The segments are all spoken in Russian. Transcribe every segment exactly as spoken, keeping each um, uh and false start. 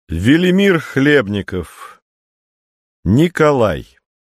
Велимир Хлебников. Николай.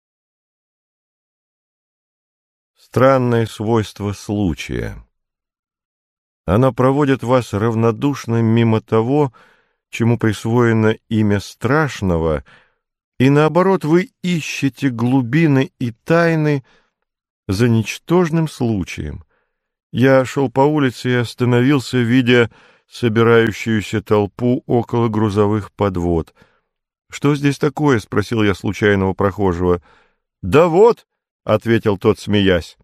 Странное свойство случая. Оно проводит вас равнодушно мимо того, чему присвоено имя страшного, и наоборот вы ищете глубины и тайны за ничтожным случаем. Я шел по улице и остановился, видя собирающуюся толпу около грузовых подвод. — Что здесь такое? — спросил я случайного прохожего. — Да вот, — ответил тот, смеясь.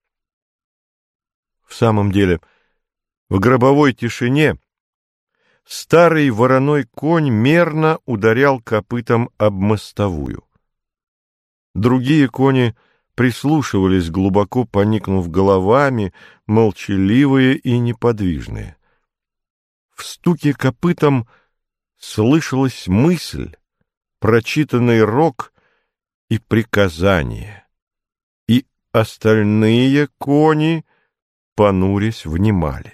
В самом деле, в гробовой тишине старый вороной конь мерно ударял копытом об мостовую. Другие кони прислушивались, глубоко поникнув головами, молчаливые и неподвижные. В стуке копытом слышалась мысль, прочитанный рок и приказание, и остальные кони, понурясь, внимали.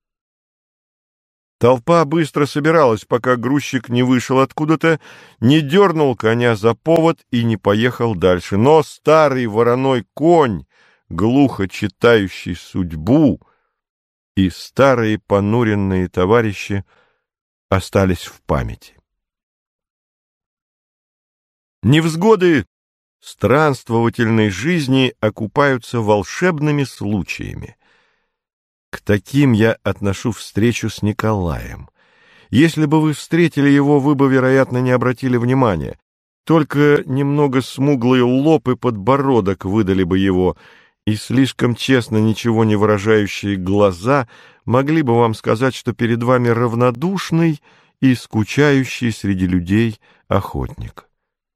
Толпа быстро собиралась, пока грузчик не вышел откуда-то, не дернул коня за повод и не поехал дальше. Но старый вороной конь, глухо читающий судьбу, и старые понуренные товарищи остались в памяти. Невзгоды странствовательной жизни окупаются волшебными случаями. К таким я отношу встречу с Николаем. Если бы вы встретили его, вы бы, вероятно, не обратили внимания. Только немного смуглый лоб и подбородок выдали бы его, и слишком честно ничего не выражающие глаза могли бы вам сказать, что перед вами равнодушный и скучающий среди людей охотник.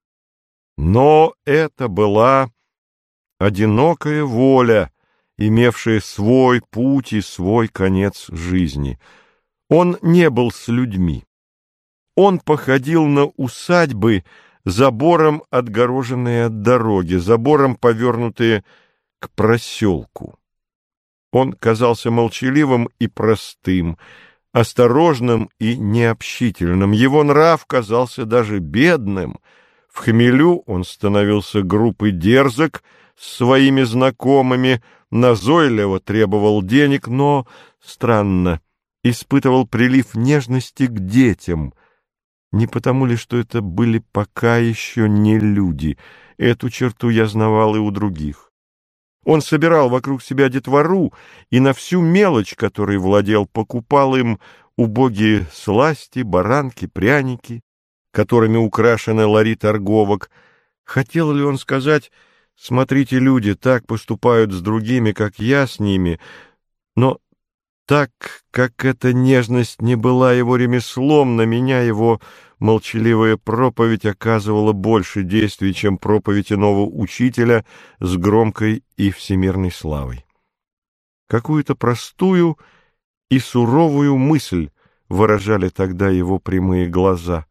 Но это была одинокая воля, имевшая свой путь и свой конец жизни. Он не был с людьми. Он походил на усадьбы, забором отгороженные от дороги, забором повернутые к проселку. Он казался молчаливым и простым, осторожным и необщительным. Его нрав казался даже бедным. В хмелю он становился груб и дерзок с своими знакомыми, назойливо требовал денег, но, странно, испытывал прилив нежности к детям. Не потому ли, что это были пока еще не люди? Эту черту я знавал и у других. Он собирал вокруг себя детвору и на всю мелочь, которой владел, покупал им убогие сласти, баранки, пряники, которыми украшены лари торговок. Хотел ли он сказать: «Смотрите, люди так поступают с другими, как я с ними», но так как эта нежность не была его ремеслом, на меня его молчаливая проповедь оказывала больше действий, чем проповедь иного учителя с громкой и всемирной славой. Какую-то простую и суровую мысль выражали тогда его прямые глаза.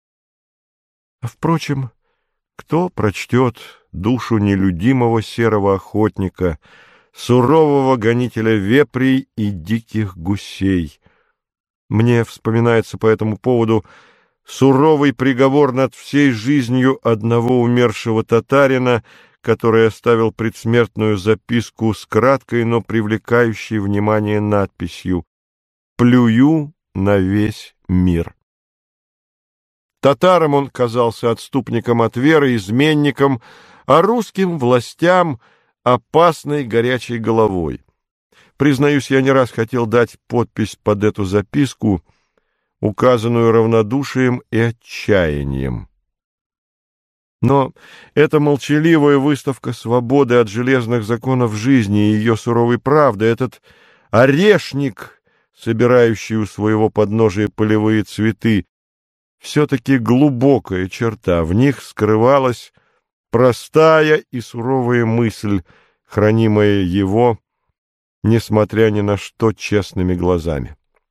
А, впрочем, кто прочтет душу нелюдимого серого охотника, сурового гонителя вепрей и диких гусей? Мне вспоминается по этому поводу суровый приговор над всей жизнью одного умершего татарина, который оставил предсмертную записку с краткой, но привлекающей внимание надписью «Плюю на весь мир». Татарам он казался отступником от веры, изменником, а русским властям — опасной горячей головой. Признаюсь, я не раз хотел дать подпись под эту записку, указанную равнодушием и отчаянием. Но эта молчаливая выставка свободы от железных законов жизни и ее суровой правды, этот орешник, собирающий у своего подножия полевые цветы, все-таки глубокая черта, в них скрывалась простая и суровая мысль, хранимая его, несмотря ни на что, честными глазами.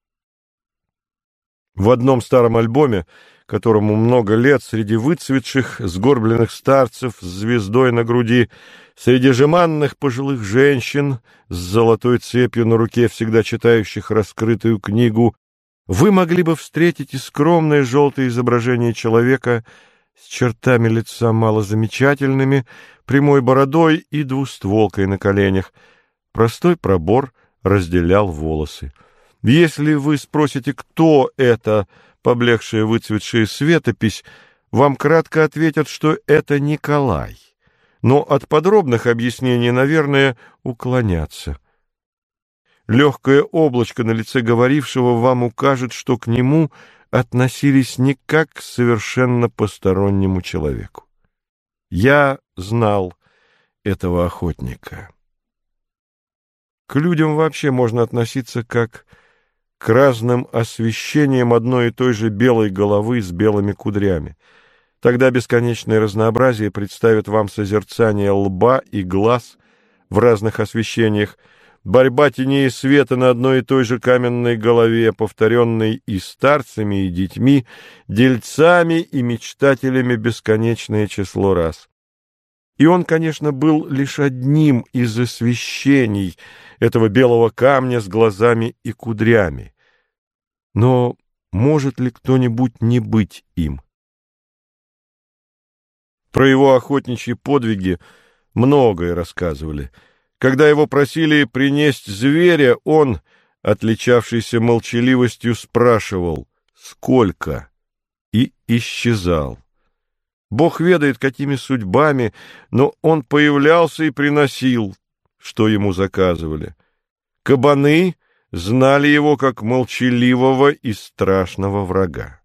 В одном старом альбоме, которому много лет, среди выцветших, сгорбленных старцев с звездой на груди, среди жеманных пожилых женщин с золотой цепью на руке, всегда читающих раскрытую книгу, вы могли бы встретить и скромное желтое изображение человека с чертами лица малозамечательными, прямой бородой и двустволкой на коленях. Простой пробор разделял волосы. Если вы спросите, кто это поблекшая выцветшая светопись, вам кратко ответят, что это Николай. Но от подробных объяснений, наверное, уклонятся. Легкое облачко на лице говорившего вам укажет, что к нему относились не как к совершенно постороннему человеку. Я знал этого охотника. К людям вообще можно относиться как к разным освещениям одной и той же белой головы с белыми кудрями. Тогда бесконечное разнообразие представит вам созерцание лба и глаз в разных освещениях, борьба теней и света на одной и той же каменной голове, повторенной и старцами, и детьми, дельцами и мечтателями бесконечное число раз. И он, конечно, был лишь одним из освещений этого белого камня с глазами и кудрями. Но может ли кто-нибудь не быть им? Про его охотничьи подвиги многое рассказывали. Когда его просили принести зверя, он, отличавшийся молчаливостью, спрашивал «Сколько?» и исчезал. Бог ведает, какими судьбами, но он появлялся и приносил, что ему заказывали. Кабаны знали его как молчаливого и страшного врага.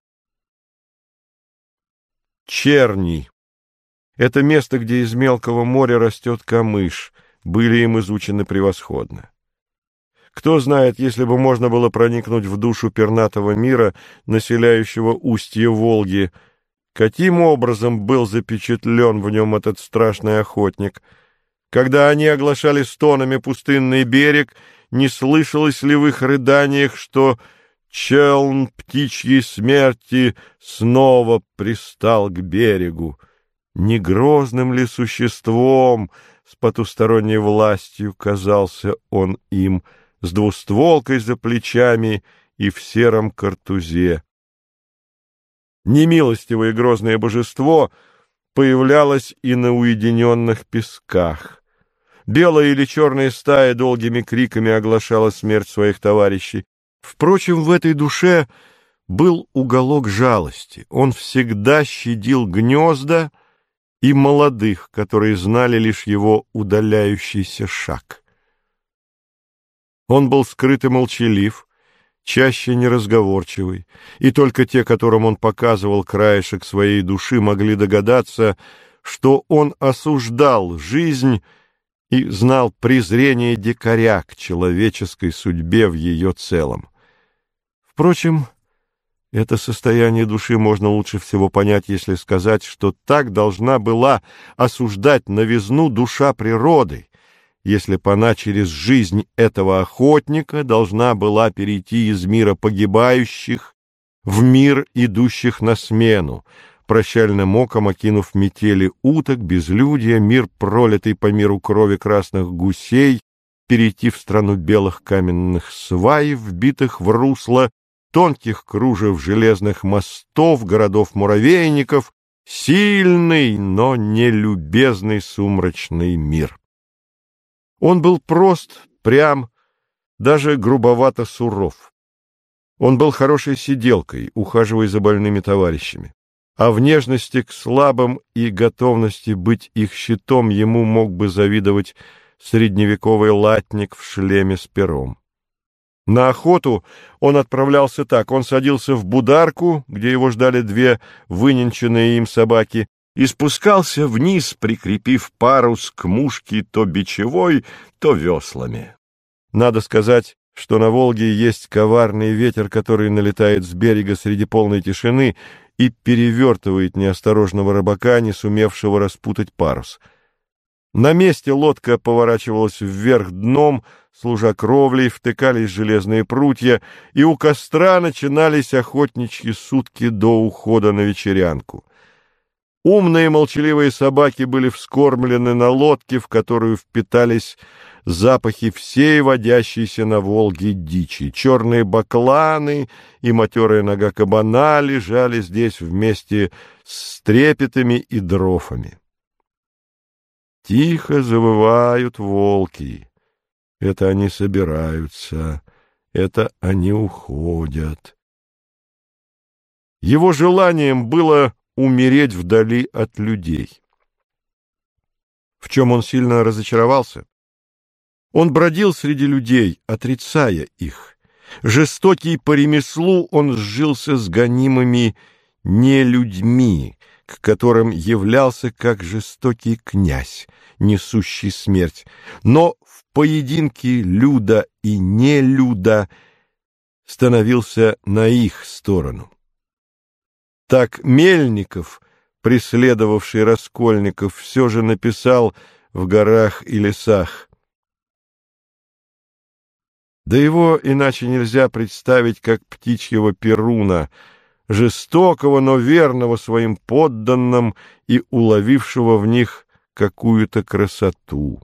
Черни — это место, где из мелкого моря растет камыш, были им изучены превосходно. Кто знает, если бы можно было проникнуть в душу пернатого мира, населяющего устье Волги, каким образом был запечатлен в нем этот страшный охотник? Когда они оглашали стонами пустынный берег, не слышалось ли в их рыданиях, что челн птичьей смерти снова пристал к берегу? Не грозным ли существом с потусторонней властью казался он им, с двустволкой за плечами и в сером картузе? Немилостивое и грозное божество появлялось и на уединенных песках. Белая или черная стая долгими криками оглашала смерть своих товарищей. Впрочем, в этой душе был уголок жалости. Он всегда щадил гнезда и молодых, которые знали лишь его удаляющийся шаг. Он был скрыт и молчалив, чаще неразговорчивый, и только те, которым он показывал краешек своей души, могли догадаться, что он осуждал жизнь и знал презрение дикаря к человеческой судьбе в ее целом. Впрочем, это состояние души можно лучше всего понять, если сказать, что так должна была осуждать новизну душа природы, если б она через жизнь этого охотника должна была перейти из мира погибающих в мир идущих на смену, прощальным оком окинув метели уток, безлюдья, мир, пролитый по миру крови красных гусей, перейти в страну белых каменных свай, вбитых в русло, тонких кружев железных мостов, городов-муравейников, сильный, но нелюбезный сумрачный мир. Он был прост, прям, даже грубовато суров. Он был хорошей сиделкой, ухаживая за больными товарищами. А в нежности к слабым и готовности быть их щитом ему мог бы завидовать средневековый латник в шлеме с пером. На охоту он отправлялся так: он садился в бударку, где его ждали две выненченные им собаки, и спускался вниз, прикрепив парус к мушке то бичевой, то веслами. Надо сказать, что на Волге есть коварный ветер, который налетает с берега среди полной тишины и перевертывает неосторожного рыбака, не сумевшего распутать парус. На месте лодка поворачивалась вверх дном, служа кровлей, втыкались железные прутья, и у костра начинались охотничьи сутки до ухода на вечерянку. Умные молчаливые собаки были вскормлены на лодке, в которую впитались запахи всей водящейся на Волге дичи. Черные бакланы и матерая нога кабана лежали здесь вместе с трепетами и дрофами. Тихо завывают волки. Это они собираются, это они уходят. Его желанием было умереть вдали от людей. В чем он сильно разочаровался? Он бродил среди людей, отрицая их. Жестокий по ремеслу, он сжился с гонимыми нелюдьми, к которым являлся как жестокий князь, несущий смерть. Но в поединке люда и нелюда становился на их сторону. Так Мельников, преследовавший раскольников, все же написал в «Горах и лесах». Да его иначе нельзя представить, как птичьего Перуна, жестокого, но верного своим подданным и уловившего в них какую-то красоту.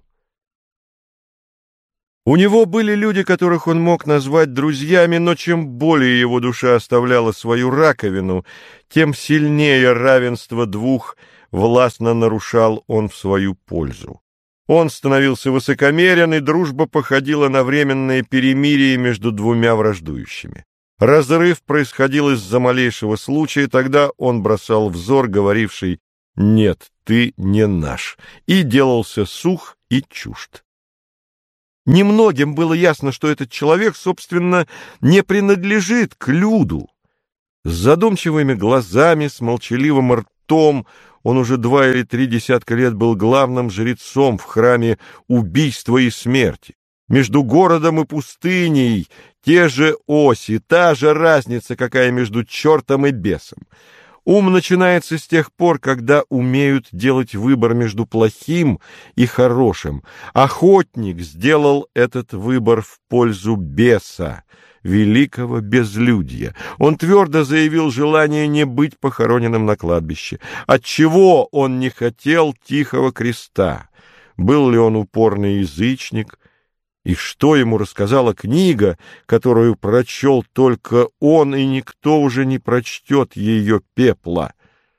У него были люди, которых он мог назвать друзьями, но чем более его душа оставляла свою раковину, тем сильнее равенство двух властно нарушал он в свою пользу. Он становился высокомерен, и дружба походила на временное перемирие между двумя враждующими. Разрыв происходил из-за малейшего случая, тогда он бросал взор, говоривший «нет, ты не наш», и делался сух и чужд. Немногим было ясно, что этот человек, собственно, не принадлежит к люду. С задумчивыми глазами, с молчаливым ртом он уже два или три десятка лет был главным жрецом в храме убийства и смерти. Между городом и пустыней те же оси, та же разница, какая между чертом и бесом. Ум начинается с тех пор, когда умеют делать выбор между плохим и хорошим. Охотник сделал этот выбор в пользу беса, великого безлюдья. Он твердо заявил желание не быть похороненным на кладбище. Отчего он не хотел тихого креста? Был ли он упорный язычник? И что ему рассказала книга, которую прочел только он, и никто уже не прочтет ее пепла?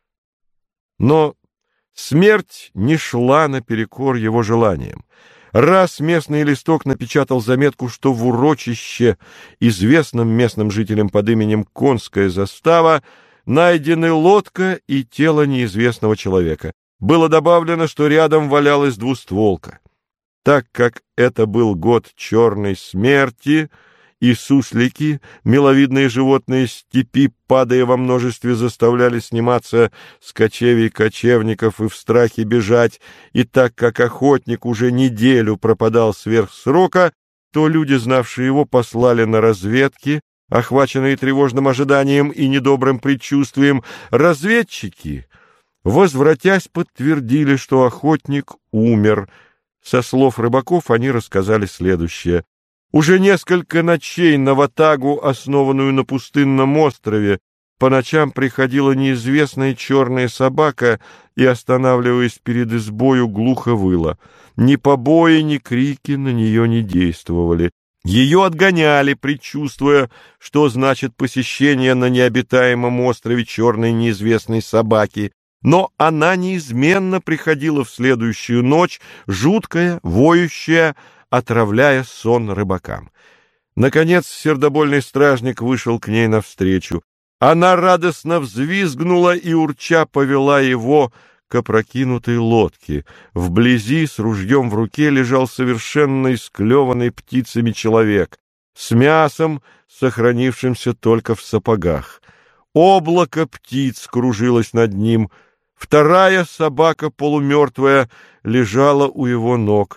Но смерть не шла наперекор его желаниям. Раз местный листок напечатал заметку, что в урочище, известном местным жителям под именем Конская застава, найдены лодка и тело неизвестного человека. Было добавлено, что рядом валялась двустволка. Так как это был год черной смерти, и суслики, миловидные животные степи, падая во множестве, заставляли сниматься с кочевий кочевников и в страхе бежать, и так как охотник уже неделю пропадал сверх срока, то люди, знавшие его, послали на разведки, охваченные тревожным ожиданием и недобрым предчувствием. Разведчики, возвратясь, подтвердили, что охотник умер. Со слов рыбаков они рассказали следующее. Уже несколько ночей на ватагу, основанную на пустынном острове, по ночам приходила неизвестная черная собака и, останавливаясь перед избою, глухо выла. Ни побои, ни крики на нее не действовали. Ее отгоняли, предчувствуя, что значит посещение на необитаемом острове черной неизвестной собаки. Но она неизменно приходила в следующую ночь, жуткая, воющая, отравляя сон рыбакам. Наконец сердобольный стражник вышел к ней навстречу. Она радостно взвизгнула и, урча, повела его к опрокинутой лодке. Вблизи с ружьем в руке лежал совершенно исклеванный птицами человек, с мясом, сохранившимся только в сапогах. Облако птиц кружилось над ним. Вторая собака, полумертвая, лежала у его ног.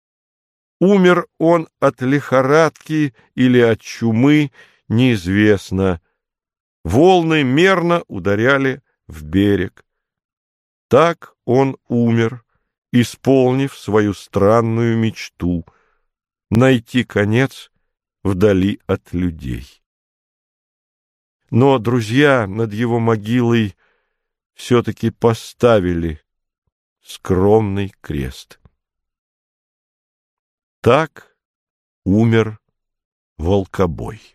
Умер он от лихорадки или от чумы, неизвестно. Волны мерно ударяли в берег. Так он умер, исполнив свою странную мечту — найти конец вдали от людей. Но друзья над его могилой все-таки поставили скромный крест. Так умер волкобой.